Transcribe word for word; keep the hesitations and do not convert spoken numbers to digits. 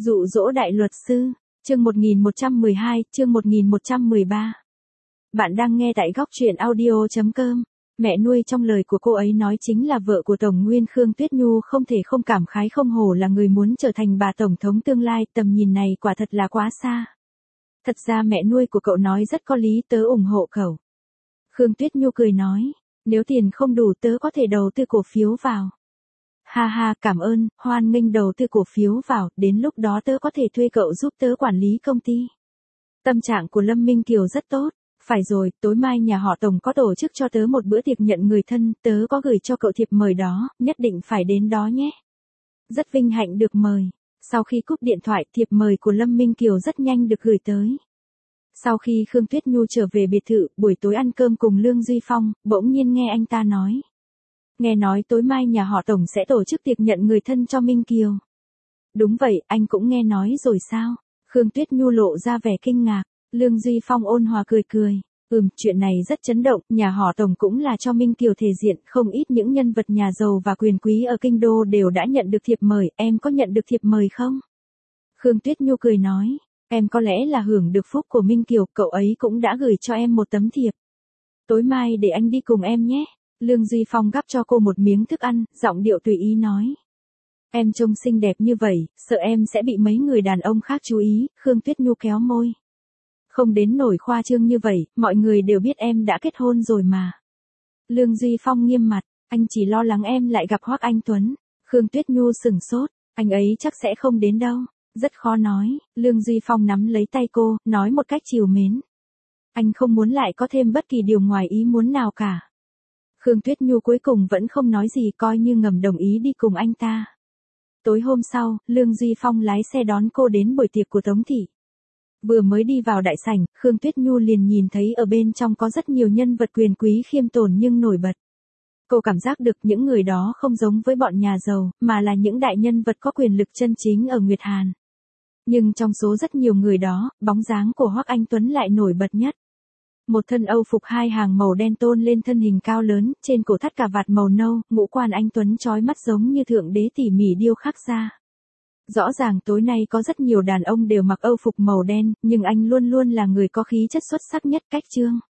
Dụ dỗ đại luật sư, chương một nghìn một trăm mười hai, chương một nghìn một trăm mười ba. Bạn đang nghe tại góc truyện audio chấm com. Mẹ nuôi trong lời của cô ấy nói chính là vợ của Tổng Nguyên Khương Tuyết Nhu, không thể không cảm khái không hổ là người muốn trở thành bà tổng thống tương lai, tầm nhìn này quả thật là quá xa. Thật ra mẹ nuôi của cậu nói rất có lý, tớ ủng hộ cậu. Khương Tuyết Nhu cười nói, nếu tiền không đủ tớ có thể đầu tư cổ phiếu vào. Ha ha, cảm ơn, hoan nghênh đầu tư cổ phiếu vào, đến lúc đó tớ có thể thuê cậu giúp tớ quản lý công ty. Tâm trạng của Lâm Minh Kiều rất tốt. Phải rồi, tối mai nhà họ Tổng có tổ chức cho tớ một bữa tiệc nhận người thân, tớ có gửi cho cậu thiệp mời đó, nhất định phải đến đó nhé. Rất vinh hạnh được mời. Sau khi cúp điện thoại, thiệp mời của Lâm Minh Kiều rất nhanh được gửi tới. Sau khi Khương Tuyết Nhu trở về biệt thự, buổi tối ăn cơm cùng Lương Duy Phong, bỗng nhiên nghe anh ta nói. Nghe nói tối mai nhà họ Tổng sẽ tổ chức tiệc nhận người thân cho Minh Kiều. Đúng vậy, anh cũng nghe nói rồi sao? Khương Tuyết Nhu lộ ra vẻ kinh ngạc. Lương Duy Phong ôn hòa cười cười. Ừm, chuyện này rất chấn động, nhà họ Tổng cũng là cho Minh Kiều thể diện, không ít những nhân vật nhà giàu và quyền quý ở kinh đô đều đã nhận được thiệp mời, em có nhận được thiệp mời không? Khương Tuyết Nhu cười nói, em có lẽ là hưởng được phúc của Minh Kiều, cậu ấy cũng đã gửi cho em một tấm thiệp. Tối mai để anh đi cùng em nhé. Lương Duy Phong gắp cho cô một miếng thức ăn, giọng điệu tùy ý nói. Em trông xinh đẹp như vậy, sợ em sẽ bị mấy người đàn ông khác chú ý, Khương Tuyết Nhu kéo môi. Không đến nổi khoa trương như vậy, mọi người đều biết em đã kết hôn rồi mà. Lương Duy Phong nghiêm mặt, anh chỉ lo lắng em lại gặp Hoắc Anh Tuấn. Khương Tuyết Nhu sửng sốt, anh ấy chắc sẽ không đến đâu. Rất khó nói, Lương Duy Phong nắm lấy tay cô, nói một cách trìu mến. Anh không muốn lại có thêm bất kỳ điều ngoài ý muốn nào cả. Khương Tuyết Nhu cuối cùng vẫn không nói gì, coi như ngầm đồng ý đi cùng anh ta. Tối hôm sau, Lương Duy Phong lái xe đón cô đến buổi tiệc của Tống Thị. Vừa mới đi vào đại sảnh, Khương Tuyết Nhu liền nhìn thấy ở bên trong có rất nhiều nhân vật quyền quý khiêm tốn nhưng nổi bật. Cô cảm giác được những người đó không giống với bọn nhà giàu, mà là những đại nhân vật có quyền lực chân chính ở Nguyệt Hàn. Nhưng trong số rất nhiều người đó, bóng dáng của Hoắc Anh Tuấn lại nổi bật nhất. Một thân Âu phục hai hàng màu đen tôn lên thân hình cao lớn, trên cổ thắt cà vạt màu nâu, ngũ quan anh Tuấn chói mắt giống như thượng đế tỉ mỉ điêu khắc ra. Rõ ràng tối nay có rất nhiều đàn ông đều mặc Âu phục màu đen, nhưng anh luôn luôn là người có khí chất xuất sắc nhất. Cách trương